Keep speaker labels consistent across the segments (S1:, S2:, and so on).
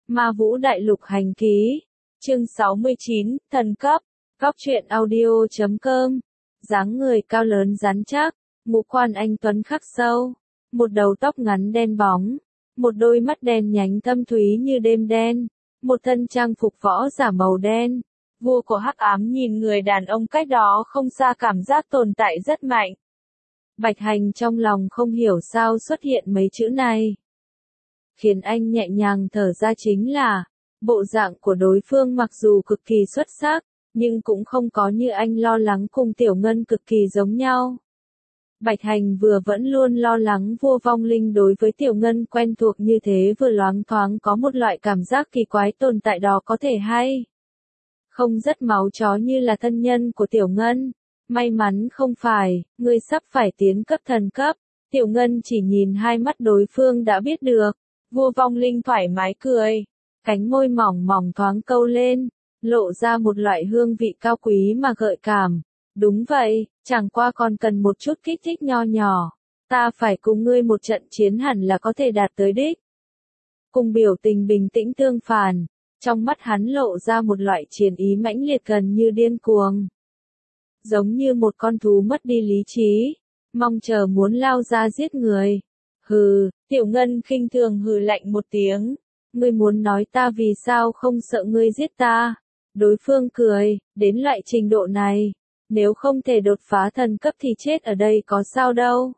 S1: Ma Vũ Đại Lục Hành Ký, chương 69, Thần Cấp, Góc truyện audio.com, dáng người cao lớn rắn chắc, ngũ quan anh tuấn khắc sâu, một đầu tóc ngắn đen bóng, một đôi mắt đen nhánh thâm thúy như đêm đen, một thân trang phục võ giả màu đen. Vua của hắc ám nhìn người đàn ông cách đó không xa, cảm giác tồn tại rất mạnh. Bạch Hành trong lòng không hiểu sao xuất hiện mấy chữ này. Khiến anh nhẹ nhàng thở ra chính là, bộ dạng của đối phương mặc dù cực kỳ xuất sắc, nhưng cũng không có như anh lo lắng cùng Tiểu Ngân cực kỳ giống nhau. Bạch Hành vẫn luôn lo lắng vua vong linh đối với Tiểu Ngân quen thuộc như thế, vừa loáng thoáng có một loại cảm giác kỳ quái tồn tại đó có thể hay không rất máu chó như là thân nhân của Tiểu Ngân. May mắn không phải, ngươi sắp phải tiến cấp thần cấp. Tiểu Ngân chỉ nhìn hai mắt đối phương đã biết được. Vua vong linh thoải mái cười, cánh môi mỏng mỏng thoáng câu lên, lộ ra một loại hương vị cao quý mà gợi cảm. Đúng vậy, chẳng qua còn cần một chút kích thích nho nhỏ. Ta phải cùng ngươi một trận chiến hẳn là có thể đạt tới đích. Cùng biểu tình bình tĩnh tương phản, trong mắt hắn lộ ra một loại chiến ý mãnh liệt gần như điên cuồng. Giống như một con thú mất đi lý trí, mong chờ muốn lao ra giết người. Hừ, Tiểu Ngân khinh thường hừ lạnh một tiếng. Ngươi muốn nói ta vì sao không sợ ngươi giết ta? Đối phương cười, đến loại trình độ này, nếu không thể đột phá thần cấp thì chết ở đây có sao đâu.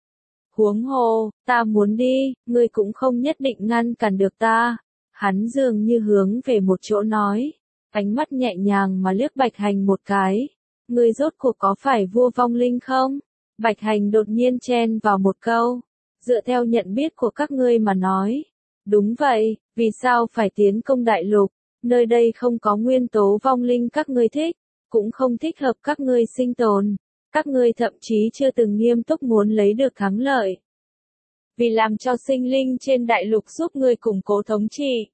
S1: Huống hồ, ta muốn đi, ngươi cũng không nhất định ngăn cản được ta. Hắn dường như hướng về một chỗ nói, ánh mắt nhẹ nhàng mà liếc Bạch Hành một cái. Ngươi rốt cuộc có phải vua vong linh không? Bạch Hành đột nhiên chen vào một câu. Dựa theo nhận biết của các ngươi mà nói. Đúng vậy, vì sao phải tiến công đại lục? Nơi đây không có nguyên tố vong linh các ngươi thích, cũng không thích hợp các ngươi sinh tồn. Các ngươi thậm chí chưa từng nghiêm túc muốn lấy được thắng lợi. Vì làm cho sinh linh trên đại lục giúp ngươi củng cố thống trị.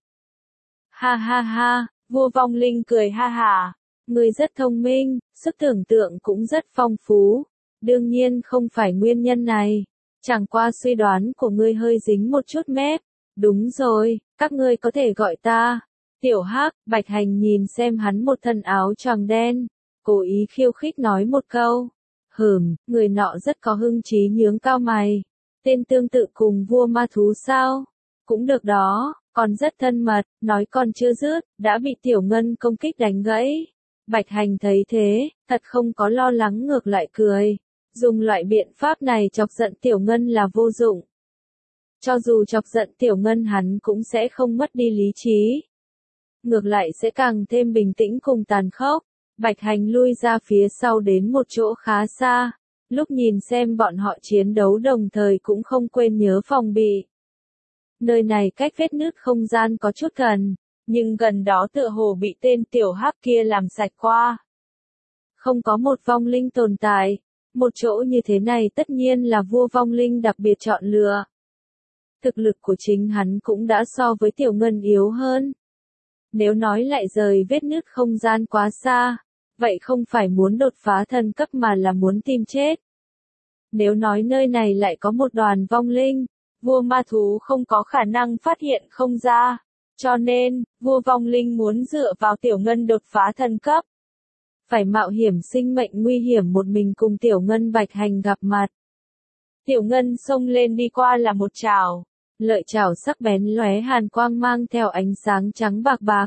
S1: Ha ha ha, vua vong linh cười ha hả. Ngươi rất thông minh, sức tưởng tượng cũng rất phong phú. Đương nhiên không phải nguyên nhân này. Chẳng qua suy đoán của ngươi hơi dính một chút mép. Đúng rồi, các ngươi có thể gọi ta Tiểu Hắc. Bạch Hành nhìn xem hắn một thân áo choàng đen, cố ý khiêu khích nói một câu. Người nọ rất có hưng trí nhướng cao mày. Tên tương tự cùng vua ma thú sao? Cũng được đó, còn rất thân mật, nói còn chưa dứt, đã bị Tiểu Ngân công kích đánh gãy. Bạch Hành thấy thế, thật không có lo lắng, ngược lại cười. Dùng loại biện pháp này chọc giận Tiểu Ngân là vô dụng. Cho dù chọc giận Tiểu Ngân hắn cũng sẽ không mất đi lý trí. Ngược lại sẽ càng thêm bình tĩnh cùng tàn khốc. Bạch Hành lui ra phía sau đến một chỗ khá xa. Lúc nhìn xem bọn họ chiến đấu đồng thời cũng không quên nhớ phòng bị. Nơi này cách vết nứt không gian có chút gần, nhưng gần đó tựa hồ bị tên Tiểu Hắc kia làm sạch qua. Không có một vong linh tồn tại. Một chỗ như thế này tất nhiên là vua vong linh đặc biệt chọn lựa. Thực lực của chính hắn cũng đã so với Tiểu Ngân yếu hơn. Nếu nói lại rời vết nứt không gian quá xa, vậy không phải muốn đột phá thần cấp mà là muốn tìm chết. Nếu nói nơi này lại có một đoàn vong linh, vua ma thú không có khả năng phát hiện không ra. Cho nên, vua vong linh muốn dựa vào Tiểu Ngân đột phá thần cấp. Phải mạo hiểm sinh mệnh nguy hiểm một mình cùng Tiểu Ngân Bạch Hành gặp mặt. Tiểu Ngân xông lên đi qua là một chảo. Lợi chảo sắc bén lóe hàn quang mang theo ánh sáng trắng bạc bạc.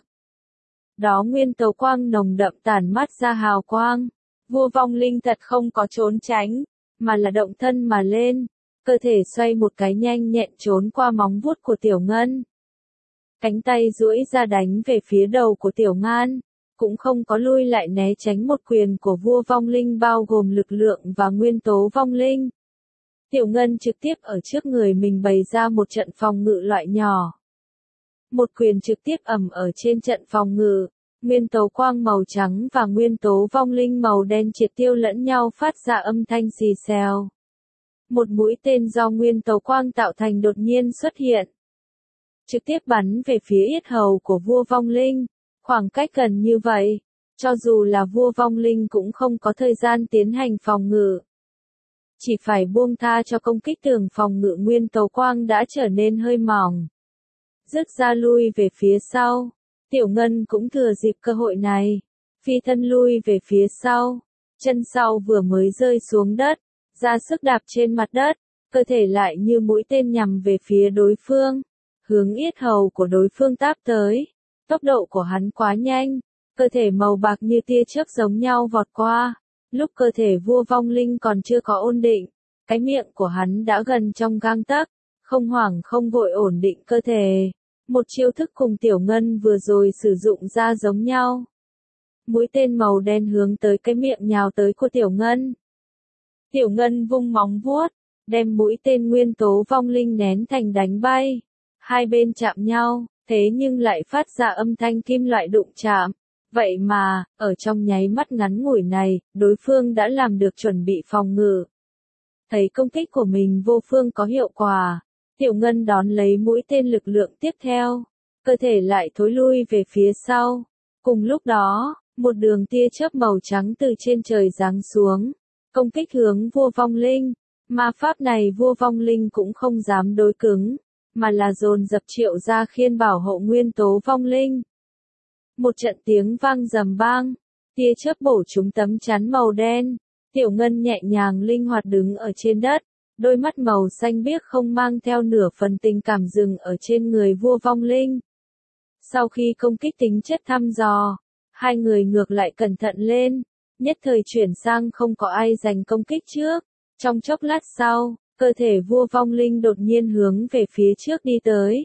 S1: Đó nguyên tố quang nồng đậm tản mát ra hào quang. Vua vong linh thật không có trốn tránh, mà là động thân mà lên. Cơ thể xoay một cái nhanh nhẹn trốn qua móng vuốt của Tiểu Ngân. Cánh tay duỗi ra đánh về phía đầu của Tiểu Ngân. Cũng không có lui lại né tránh một quyền của vua vong linh bao gồm lực lượng và nguyên tố vong linh. Tiểu Ngân trực tiếp ở trước người mình bày ra một trận phòng ngự loại nhỏ. Một quyền trực tiếp ầm ở trên trận phòng ngự, nguyên tố quang màu trắng và nguyên tố vong linh màu đen triệt tiêu lẫn nhau phát ra âm thanh xì xèo. Một mũi tên do nguyên tố quang tạo thành đột nhiên xuất hiện. Trực tiếp bắn về phía yết hầu của vua vong linh. Khoảng cách gần như vậy, cho dù là vua vong linh cũng không có thời gian tiến hành phòng ngự. Chỉ phải buông tha cho công kích, tường phòng ngự nguyên tố quang đã trở nên hơi mỏng. rứt ra lui về phía sau. Tiểu Ngân cũng thừa dịp cơ hội này, phi thân lui về phía sau, chân sau vừa mới rơi xuống đất, ra sức đạp trên mặt đất, cơ thể lại như mũi tên nhằm về phía đối phương, hướng yết hầu của đối phương táp tới. Tốc độ của hắn quá nhanh, cơ thể màu bạc như tia chớp giống nhau vọt qua. Lúc cơ thể vua vong linh còn chưa có ổn định, cái miệng của hắn đã gần trong gang tấc, không hoảng không vội ổn định cơ thể. Một chiêu thức cùng Tiểu Ngân vừa rồi sử dụng ra giống nhau. Mũi tên màu đen hướng tới cái miệng nhào tới của Tiểu Ngân. Tiểu Ngân vung móng vuốt, đem mũi tên nguyên tố vong linh nén thành đánh bay. Hai bên chạm nhau, thế nhưng lại phát ra âm thanh kim loại đụng chạm. Vậy mà, ở trong nháy mắt ngắn ngủi này, đối phương đã làm được chuẩn bị phòng ngự. Thấy công kích của mình vô phương có hiệu quả, Tiểu Ngân đón lấy mũi tên lực lượng tiếp theo, cơ thể lại thối lui về phía sau. Cùng lúc đó, một đường tia chớp màu trắng từ trên trời giáng xuống, công kích hướng vua vong linh. Ma pháp này vua vong linh cũng không dám đối cứng, mà là dồn dập triệu ra khiên bảo hộ nguyên tố vong linh. Một trận tiếng vang rầm bang, tia chớp bổ trúng tấm chắn màu đen. Tiểu Ngân nhẹ nhàng linh hoạt đứng ở trên đất, đôi mắt màu xanh biếc không mang theo nửa phần tình cảm dừng ở trên người vua vong linh. Sau khi công kích tính chất thăm dò, hai người ngược lại cẩn thận lên, nhất thời chuyển sang không có ai giành công kích trước. Trong chốc lát sau, cơ thể vua vong linh đột nhiên hướng về phía trước đi tới.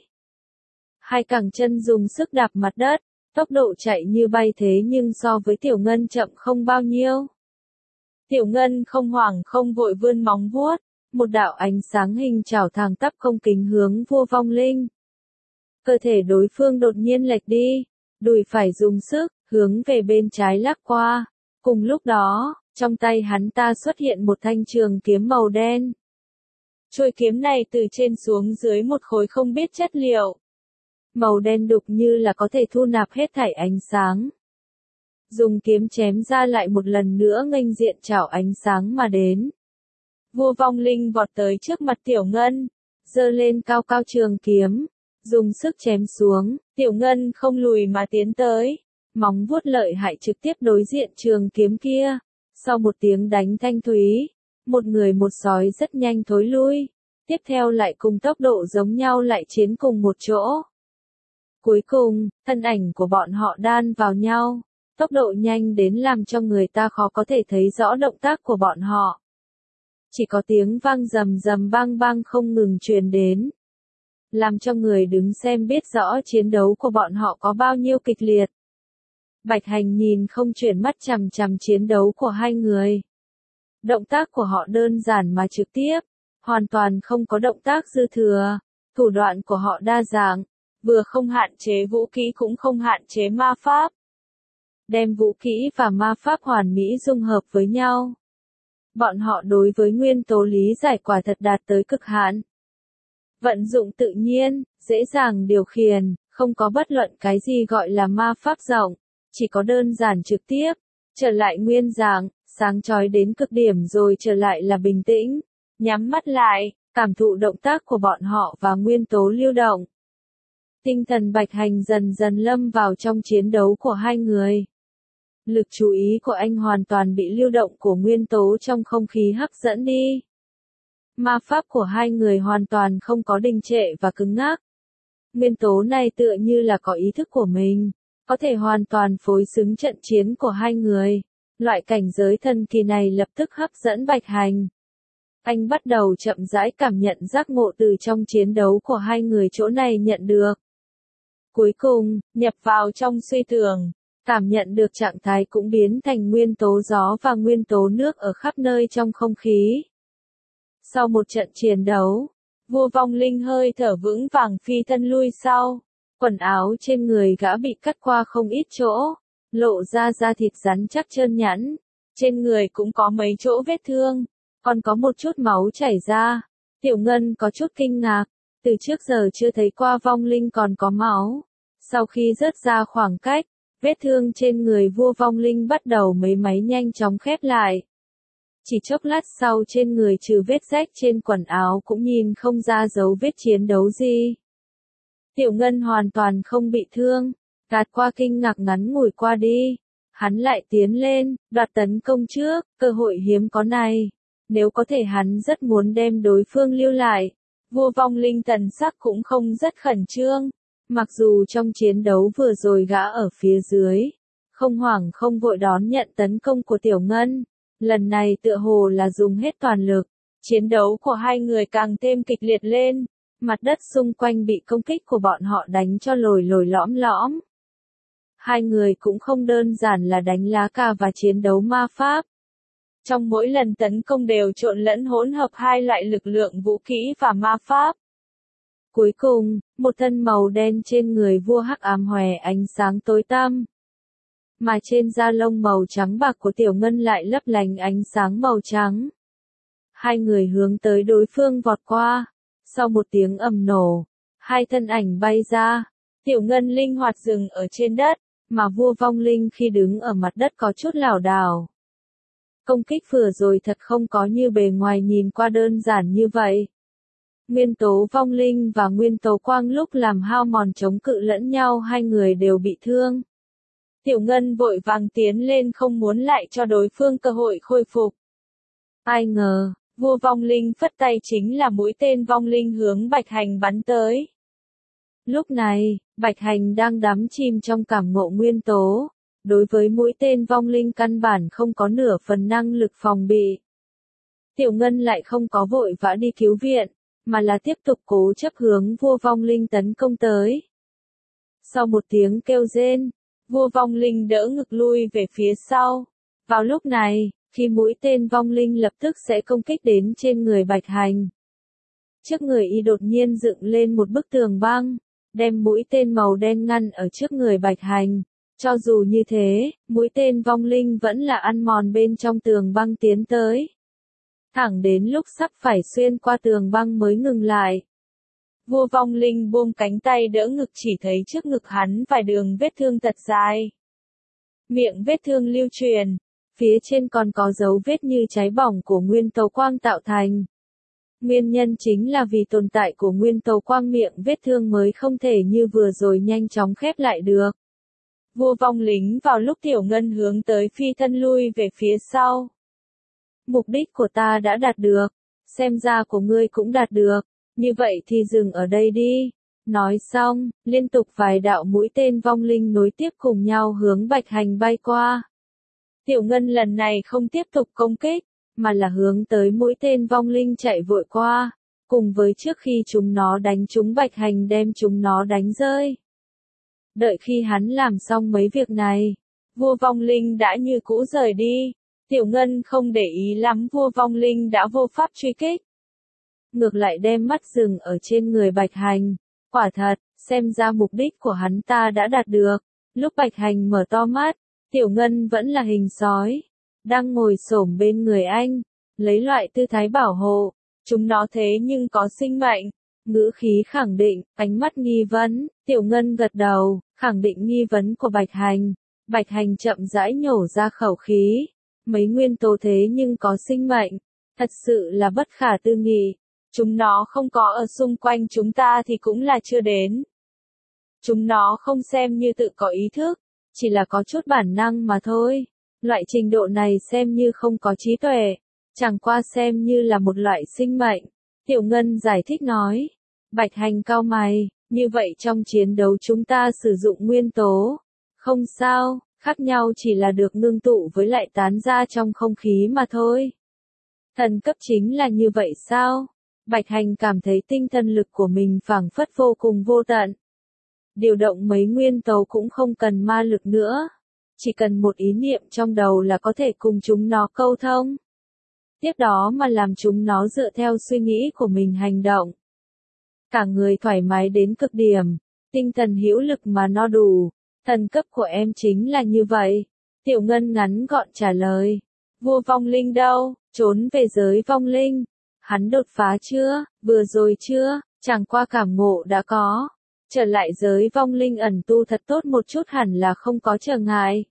S1: Hai cẳng chân dùng sức đạp mặt đất, tốc độ chạy như bay thế nhưng so với Tiểu Ngân chậm không bao nhiêu. Tiểu Ngân không hoảng không vội vươn móng vuốt, một đạo ánh sáng hình chảo thẳng tắp không kính hướng vua vong linh. Cơ thể đối phương đột nhiên lệch đi, đùi phải dùng sức, hướng về bên trái lắc qua. Cùng lúc đó, trong tay hắn ta xuất hiện một thanh trường kiếm màu đen. Chuôi kiếm này từ trên xuống dưới một khối không biết chất liệu. Màu đen đục như là có thể thu nạp hết thảy ánh sáng. Dùng kiếm chém ra lại một lần nữa nghênh diện chảo ánh sáng mà đến. Vua vong linh vọt tới trước mặt Tiểu Ngân, giơ lên cao cao trường kiếm, dùng sức chém xuống. Tiểu Ngân không lùi mà tiến tới, móng vuốt lợi hại trực tiếp đối diện trường kiếm kia. Sau một tiếng đánh thanh thúy, một người một sói rất nhanh thối lui, tiếp theo lại cùng tốc độ giống nhau lại chiến cùng một chỗ. Cuối cùng, thân ảnh của bọn họ đan vào nhau, tốc độ nhanh đến làm cho người ta khó có thể thấy rõ động tác của bọn họ. Chỉ có tiếng vang rầm rầm bang bang không ngừng truyền đến, làm cho người đứng xem biết rõ chiến đấu của bọn họ có bao nhiêu kịch liệt. Bạch Hành nhìn không chuyển mắt chằm chằm chiến đấu của hai người. Động tác của họ đơn giản mà trực tiếp, hoàn toàn không có động tác dư thừa. Thủ đoạn của họ đa dạng, vừa không hạn chế vũ khí cũng không hạn chế ma pháp. Đem vũ khí và ma pháp hoàn mỹ dung hợp với nhau. Bọn họ đối với nguyên tố lý giải quả thật đạt tới cực hạn. Vận dụng tự nhiên, dễ dàng điều khiển, không có bất luận cái gì gọi là ma pháp rộng, chỉ có đơn giản trực tiếp, trở lại nguyên dạng, sáng chói đến cực điểm rồi trở lại là bình tĩnh, nhắm mắt lại, cảm thụ động tác của bọn họ và nguyên tố lưu động. Tinh thần Bạch Hành dần dần lâm vào trong chiến đấu của hai người. Lực chú ý của anh hoàn toàn bị lưu động của nguyên tố trong không khí hấp dẫn đi. Ma pháp của hai người hoàn toàn không có đình trệ và cứng ngắc. Nguyên tố này tựa như là có ý thức của mình, có thể hoàn toàn phối xứng trận chiến của hai người. Loại cảnh giới thần kỳ này lập tức hấp dẫn Bạch Hành. Anh bắt đầu chậm rãi cảm nhận giác ngộ từ trong chiến đấu của hai người chỗ này nhận được. Cuối cùng, nhập vào trong suy tưởng, cảm nhận được trạng thái cũng biến thành nguyên tố gió và nguyên tố nước ở khắp nơi trong không khí. Sau một trận chiến đấu, vua vong linh hơi thở vững vàng phi thân lui sau, quần áo trên người gã bị cắt qua không ít chỗ, lộ ra da thịt rắn chắc trơn nhẵn, trên người cũng có mấy chỗ vết thương, còn có một chút máu chảy ra. Tiểu Ngân có chút kinh ngạc, từ trước giờ chưa thấy qua vong linh còn có máu. Sau khi rớt ra khoảng cách, vết thương trên người vua vong linh bắt đầu mấy máy nhanh chóng khép lại. Chỉ chốc lát sau trên người trừ vết rách trên quần áo cũng nhìn không ra dấu vết chiến đấu gì. Tiểu Ngân hoàn toàn không bị thương, gạt qua kinh ngạc ngắn ngủi qua đi. Hắn lại tiến lên, đoạt tấn công trước, cơ hội hiếm có này. Nếu có thể hắn rất muốn đem đối phương lưu lại. Vua Vong Linh thần sắc cũng không rất khẩn trương. Mặc dù trong chiến đấu vừa rồi gã ở phía dưới, không hoảng không vội đón nhận tấn công của Tiểu Ngân. Lần này tựa hồ là dùng hết toàn lực. Chiến đấu của hai người càng thêm kịch liệt lên. Mặt đất xung quanh bị công kích của bọn họ đánh cho lồi lồi lõm lõm. Hai người cũng không đơn giản là đánh lá cà và chiến đấu ma pháp. Trong mỗi lần tấn công đều trộn lẫn hỗn hợp hai loại lực lượng vũ khí và ma pháp. Cuối cùng, một thân màu đen trên người vua hắc ám hòe ánh sáng tối tăm. Mà trên da lông màu trắng bạc của Tiểu Ngân lại lấp lánh ánh sáng màu trắng. Hai người hướng tới đối phương vọt qua. Sau một tiếng ầm nổ, hai thân ảnh bay ra. Tiểu Ngân linh hoạt dừng ở trên đất, mà vua Vong Linh khi đứng ở mặt đất có chút lảo đảo. Công kích vừa rồi thật không có như bề ngoài nhìn qua đơn giản như vậy. Nguyên tố Vong Linh và nguyên tố quang lúc làm hao mòn chống cự lẫn nhau hai người đều bị thương. Tiểu Ngân vội vàng tiến lên không muốn lại cho đối phương cơ hội khôi phục. Ai ngờ, vua Vong Linh phất tay chính là mũi tên Vong Linh hướng Bạch Hành bắn tới. Lúc này, Bạch Hành đang đắm chìm trong cảm ngộ nguyên tố. Đối với mũi tên Vong Linh căn bản không có nửa phần năng lực phòng bị. Tiểu Ngân lại không có vội vã đi cứu viện, mà là tiếp tục cố chấp hướng vua Vong Linh tấn công tới. Sau một tiếng kêu rên, vua Vong Linh đỡ ngực lui về phía sau. Vào lúc này, khi mũi tên Vong Linh lập tức sẽ công kích đến trên người Bạch Hành. Trước người y đột nhiên dựng lên một bức tường băng, đem mũi tên màu đen ngăn ở trước người Bạch Hành. Cho dù như thế, mũi tên Vong Linh vẫn là ăn mòn bên trong tường băng tiến tới. Thẳng đến lúc sắp phải xuyên qua tường băng mới ngừng lại. Vua Vong Linh buông cánh tay đỡ ngực chỉ thấy trước ngực hắn vài đường vết thương thật dài. Miệng vết thương lưu truyền, phía trên còn có dấu vết như cháy bỏng của nguyên tố quang tạo thành. Nguyên nhân chính là vì tồn tại của nguyên tố quang miệng vết thương mới không thể như vừa rồi nhanh chóng khép lại được. Vua Vong Linh vào lúc Tiểu Ngân hướng tới phi thân lui về phía sau. Mục đích của ta đã đạt được, xem ra của ngươi cũng đạt được, như vậy thì dừng ở đây đi. Nói xong, liên tục vài đạo mũi tên Vong Linh nối tiếp cùng nhau hướng Bạch Hành bay qua. Tiểu Ngân lần này không tiếp tục công kích, mà là hướng tới mũi tên Vong Linh chạy vội qua, cùng với trước khi chúng nó đánh trúng Bạch Hành đem chúng nó đánh rơi. Đợi khi hắn làm xong mấy việc này, vua Vong Linh đã như cũ rời đi. Tiểu Ngân không để ý lắm vua Vong Linh đã vô pháp truy kích. Ngược lại đem mắt dừng ở trên người Bạch Hành. Quả thật, xem ra mục đích của hắn ta đã đạt được. Lúc Bạch Hành mở to mắt, Tiểu Ngân vẫn là hình sói. Đang ngồi xổm bên người anh, lấy loại tư thái bảo hộ. Chúng nó thế nhưng có sinh mệnh. Ngữ khí khẳng định, ánh mắt nghi vấn, Tiểu Ngân gật đầu, khẳng định nghi vấn của Bạch Hành. Bạch Hành chậm rãi nhổ ra khẩu khí. Mấy nguyên tố thế nhưng có sinh mệnh, thật sự là bất khả tư nghị. Chúng nó không có ở xung quanh chúng ta thì cũng là chưa đến. Chúng nó không xem như tự có ý thức, chỉ là có chút bản năng mà thôi. Loại trình độ này xem như không có trí tuệ, chẳng qua xem như là một loại sinh mệnh. Tiểu Ngân giải thích nói. Bạch Hành cau mày, như vậy trong chiến đấu chúng ta sử dụng nguyên tố. Không sao, khác nhau chỉ là được ngưng tụ với lại tán ra trong không khí mà thôi. Thần cấp chính là như vậy sao? Bạch Hành cảm thấy tinh thần lực của mình phảng phất vô cùng vô tận. Điều động mấy nguyên tố cũng không cần ma lực nữa. Chỉ cần một ý niệm trong đầu là có thể cùng chúng nó câu thông. Tiếp đó mà làm chúng nó dựa theo suy nghĩ của mình hành động. Cả người thoải mái đến cực điểm, tinh thần hữu lực mà no đủ. Thần cấp của em chính là như vậy. Tiểu Ngân ngắn gọn trả lời. Vua Vong Linh đâu? Trốn về giới Vong Linh. Hắn đột phá chưa? Vừa rồi chưa? Chẳng qua cảm ngộ đã có. Trở lại giới Vong Linh ẩn tu thật tốt một chút hẳn là không có trở ngại.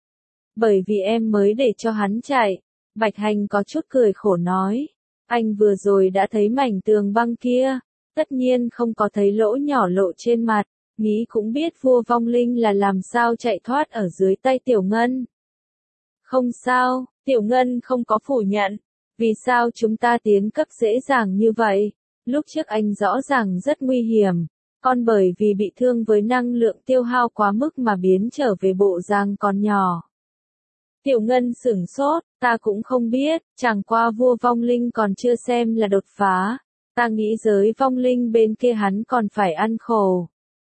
S1: Bởi vì em mới để cho hắn chạy. Bạch Hành có chút cười khổ nói. Anh vừa rồi đã thấy mảnh tường băng kia. tất nhiên không có thấy lỗ nhỏ lộ trên mặt, nghĩ cũng biết vua vong linh là làm sao chạy thoát ở dưới tay Tiểu Ngân. Không sao, Tiểu Ngân không có phủ nhận. Vì sao chúng ta tiến cấp dễ dàng như vậy? Lúc trước anh rõ ràng rất nguy hiểm, còn bởi vì bị thương với năng lượng tiêu hao quá mức mà biến trở về bộ dạng còn nhỏ. Tiểu Ngân sửng sốt, ta cũng không biết, chẳng qua vua vong linh còn chưa xem là đột phá. Ta nghĩ giới vong linh bên kia hắn còn phải ăn khổ.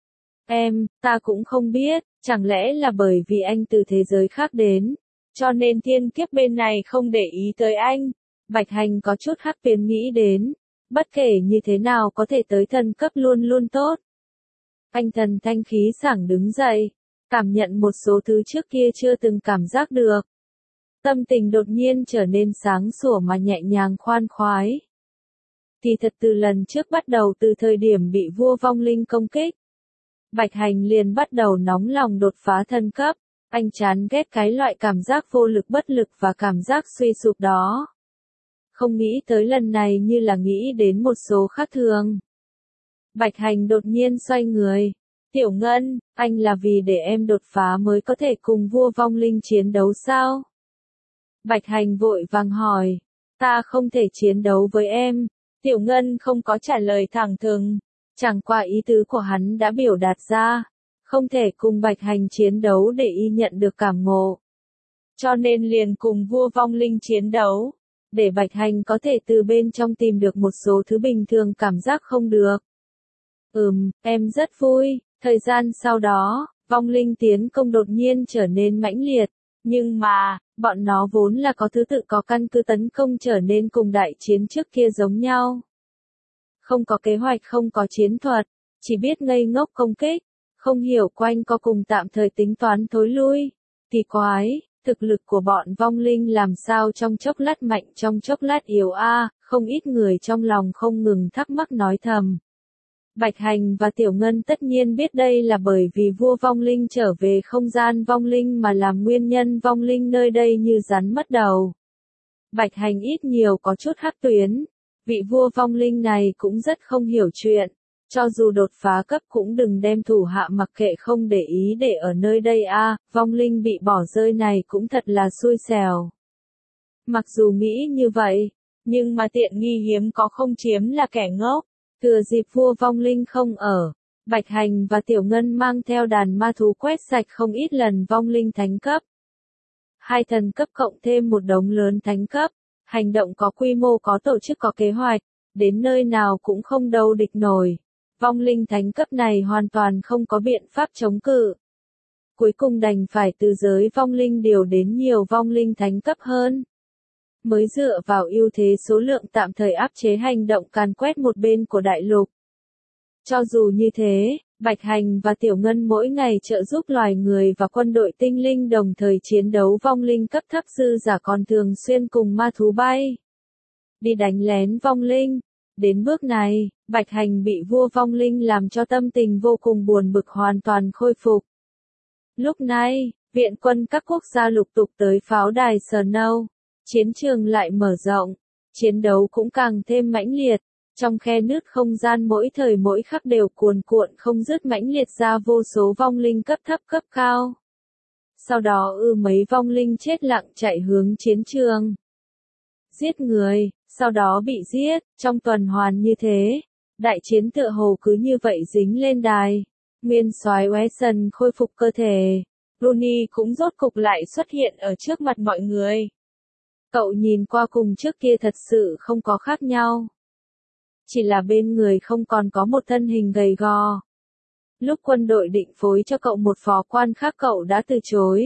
S1: Ta cũng không biết, chẳng lẽ là bởi vì anh từ thế giới khác đến, cho nên thiên kiếp bên này không để ý tới anh. Bạch Hành có chút hắc tuyến nghĩ đến, bất kể như thế nào có thể tới thần cấp luôn luôn tốt. Anh thần thanh khí sảng đứng dậy, cảm nhận một số thứ trước kia chưa từng cảm giác được. Tâm tình đột nhiên trở nên sáng sủa mà nhẹ nhàng khoan khoái. Thì thật từ lần trước bắt đầu từ thời điểm bị vua vong linh công kích, Bạch Hành liền bắt đầu nóng lòng đột phá thần cấp. Anh chán ghét cái loại cảm giác vô lực bất lực và cảm giác suy sụp đó. Không nghĩ tới lần này như là nghĩ đến một số khác thường. Bạch Hành đột nhiên xoay người. Tiểu Ngân, anh là vì để em đột phá mới có thể cùng vua vong linh chiến đấu sao? Bạch Hành vội vàng hỏi. Ta không thể chiến đấu với em. Tiểu Ngân không có trả lời thẳng thừng. Chẳng qua ý tứ của hắn đã biểu đạt ra. Không thể cùng Bạch Hành chiến đấu để y nhận được cảm ngộ. Cho nên liền cùng vua vong linh chiến đấu. Để Bạch Hành có thể từ bên trong tìm được một số thứ bình thường cảm giác không được. Em rất vui. Thời gian sau đó, vong linh tiến công đột nhiên trở nên mãnh liệt. Nhưng mà, bọn nó vốn là có thứ tự có căn cứ tấn công trở nên cùng đại chiến trước kia giống nhau. Không có kế hoạch, không có chiến thuật, chỉ biết ngây ngốc công kích. Không hiểu quanh co cùng tạm thời tính toán thối lui. Kỳ quái, thực lực của bọn vong linh làm sao trong chốc lát mạnh trong chốc lát yếu không ít người trong lòng không ngừng thắc mắc nói thầm. Bạch Hành và Tiểu Ngân tất nhiên biết đây là bởi vì vua vong linh trở về không gian vong linh mà làm nguyên nhân vong linh nơi đây như rắn mất đầu. Bạch Hành ít nhiều có chút hắc tuyến, vị vua vong linh này cũng rất không hiểu chuyện. Cho dù đột phá cấp cũng đừng đem thủ hạ mặc kệ không để ý để ở nơi đây vong linh bị bỏ rơi này cũng thật là xui xẻo. Mặc dù nghĩ như vậy, nhưng mà tiện nghi hiếm có không chiếm là kẻ ngốc. Thừa dịp vua vong linh không ở, Bạch Hành và Tiểu Ngân mang theo đàn ma thú quét sạch không ít lần vong linh thánh cấp. 2 thần cấp cộng thêm một đống lớn thánh cấp, hành động có quy mô có tổ chức có kế hoạch, đến nơi nào cũng không đâu địch nổi. Vong linh thánh cấp này hoàn toàn không có biện pháp chống cự. Cuối cùng đành phải từ giới vong linh điều đến nhiều vong linh thánh cấp hơn. Mới dựa vào ưu thế số lượng tạm thời áp chế hành động càn quét một bên của đại lục. Cho dù như thế, Bạch Hành và Tiểu Ngân mỗi ngày trợ giúp loài người và quân đội tinh linh đồng thời chiến đấu vong linh cấp thấp dư giả còn thường xuyên cùng ma thú bay. Đi đánh lén vong linh. Đến bước này, Bạch Hành bị vua vong linh làm cho tâm tình vô cùng buồn bực hoàn toàn khôi phục. Lúc này, viện quân các quốc gia lục tục tới pháo đài Snow. Chiến trường lại mở rộng, chiến đấu cũng càng thêm mãnh liệt. Trong khe nứt không gian mỗi thời mỗi khắc đều cuồn cuộn không dứt mãnh liệt ra vô số vong linh cấp thấp cấp cao. Sau đó mấy vong linh chết lặng chạy hướng chiến trường. Giết người, sau đó bị giết, trong tuần hoàn như thế. Đại chiến tựa hồ cứ như vậy dính lên đài. Nguyên soái Wesson khôi phục cơ thể. Rooney cũng rốt cục lại xuất hiện ở trước mặt mọi người. Cậu nhìn qua cùng trước kia thật sự không có khác nhau. Chỉ là bên người không còn có một thân hình gầy gò. Lúc quân đội định phối cho cậu một phó quan khác cậu đã từ chối.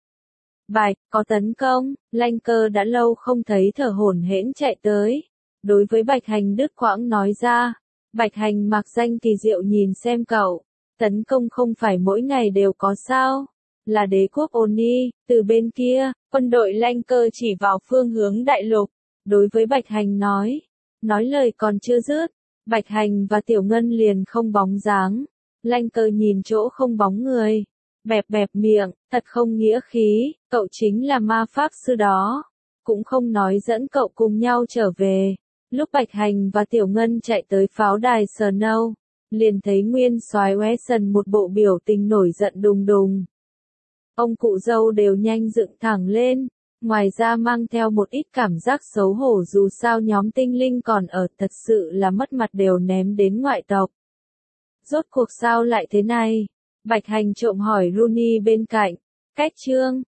S1: Bạch, có tấn công, Lanh Cơ đã lâu không thấy thở hổn hển chạy tới. Đối với Bạch Hành đứt quãng nói ra. Bạch Hành mặc danh kỳ diệu nhìn xem cậu. Tấn công không phải mỗi ngày đều có sao? Là đế quốc Oni, từ bên kia, quân đội Lanh Cơ chỉ vào phương hướng đại lục. Đối với Bạch Hành nói lời còn chưa dứt, Bạch Hành và Tiểu Ngân liền không bóng dáng. Lanh Cơ nhìn chỗ không bóng người, bẹp bẹp miệng, thật không nghĩa khí, cậu chính là ma pháp sư đó. Cũng không nói dẫn cậu cùng nhau trở về. Lúc Bạch Hành và Tiểu Ngân chạy tới pháo đài Snow, liền thấy nguyên soái Wesson một bộ biểu tình nổi giận đùng đùng. Ông cụ dâu đều nhanh dựng thẳng lên, ngoài ra mang theo một ít cảm giác xấu hổ dù sao nhóm tinh linh còn ở, thật sự là mất mặt đều ném đến ngoại tộc. Rốt cuộc sao lại thế này? Bạch Hành trộm hỏi Rooney bên cạnh. Cách chương